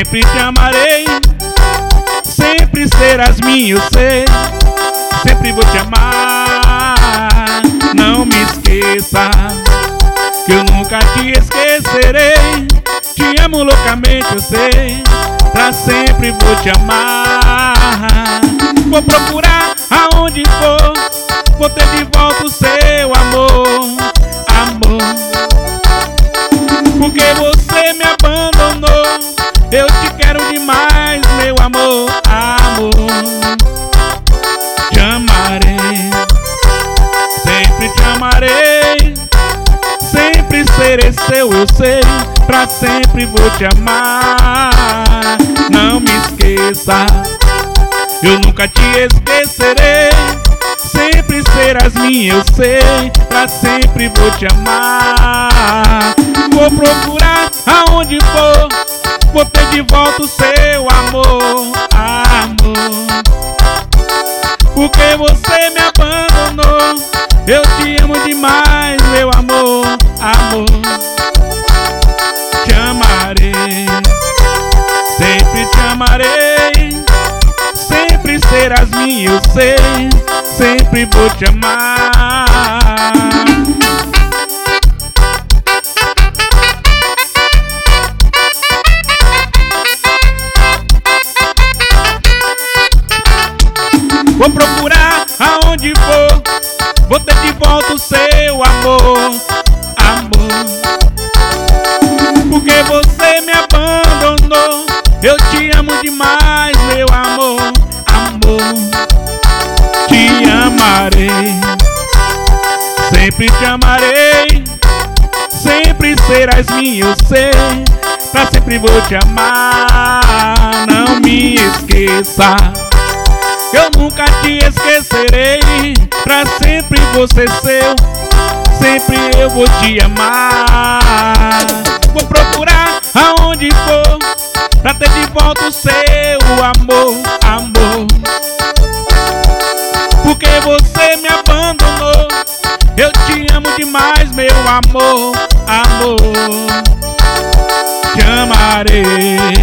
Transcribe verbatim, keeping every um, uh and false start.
Sempre te amarei, sempre serás minha, eu sei. Sempre vou te amar, não me esqueça que eu nunca te esquecerei. Te amo loucamente, eu sei. Pra sempre vou te amar. Vou procurar aonde for, vou ter de volta o seu amor, amor. Porque você me abandonou, eu te quero demais, meu amor, amor. Te amarei, sempre te amarei, sempre serei seu, eu sei. Pra sempre vou te amar, não me esqueça, eu nunca te esquecerei. Sempre serás minha, eu sei. Pra sempre vou te amar. Vou procurar aonde for, vou ter de volta o seu amor, amor. Porque você me abandonou, eu te amo demais, meu amor, amor. Te amarei, sempre te amarei, sempre serás minha, eu sei. Sempre vou te amar. Vou procurar aonde for, vou ter de volta o seu amor, amor. Porque você me abandonou, eu te amo demais, meu amor, amor. Te amarei, sempre te amarei, sempre serás minha, eu sei. Pra sempre vou te amar, não me esqueça, eu nunca te esquecerei. Pra sempre você seu, sempre eu vou te amar. Vou procurar aonde for, pra ter de volta o seu amor, amor. Porque você me abandonou, eu te amo demais, meu amor, amor. Te amarei,